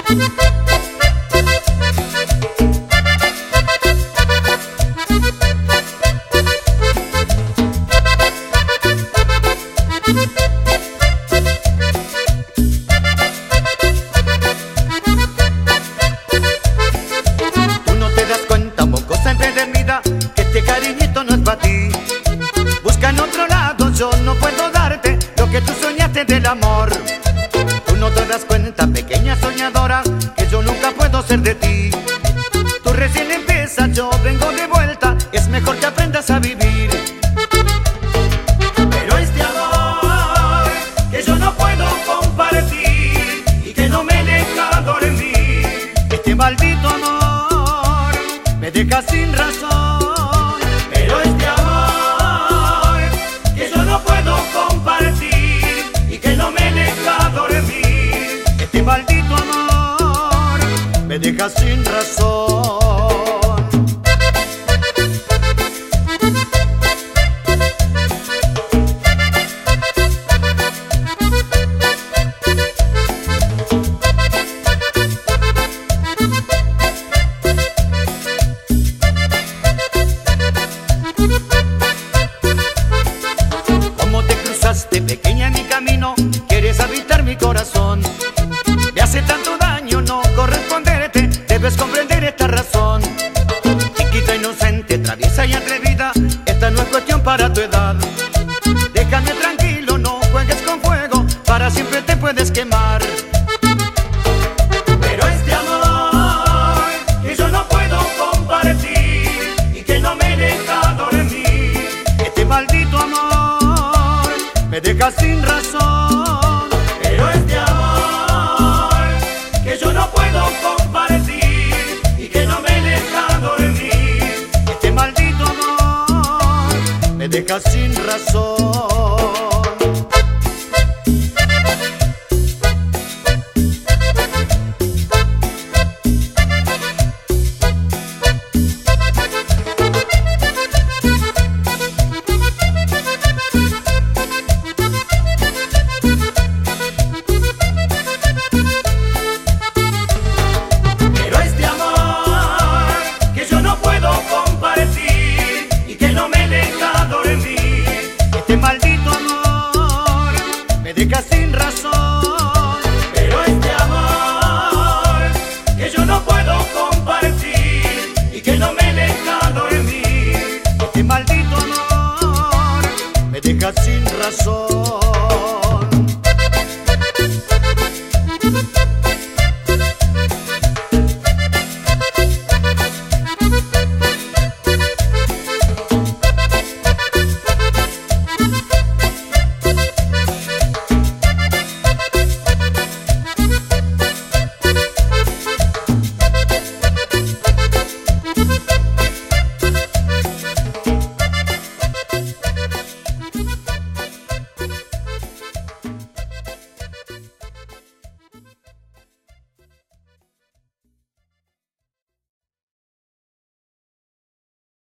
Que este cariñito no es para ti. Busca en otro lado, yo no puedo darte lo que tú soñaste del amor. Tú no te das cuenta, pequeña soñadora, que yo nunca puedo ser de ti. Tú recién empiezas, yo vengo de vuelta, es mejor que aprendas a vivir. Pero este amor que yo no puedo compartir y que no me deja dormir, este maldito amor me deja sin razón. Pero este amor que yo no puedo compartir y que no me deja dormir, este maldito amor me deja sin razón.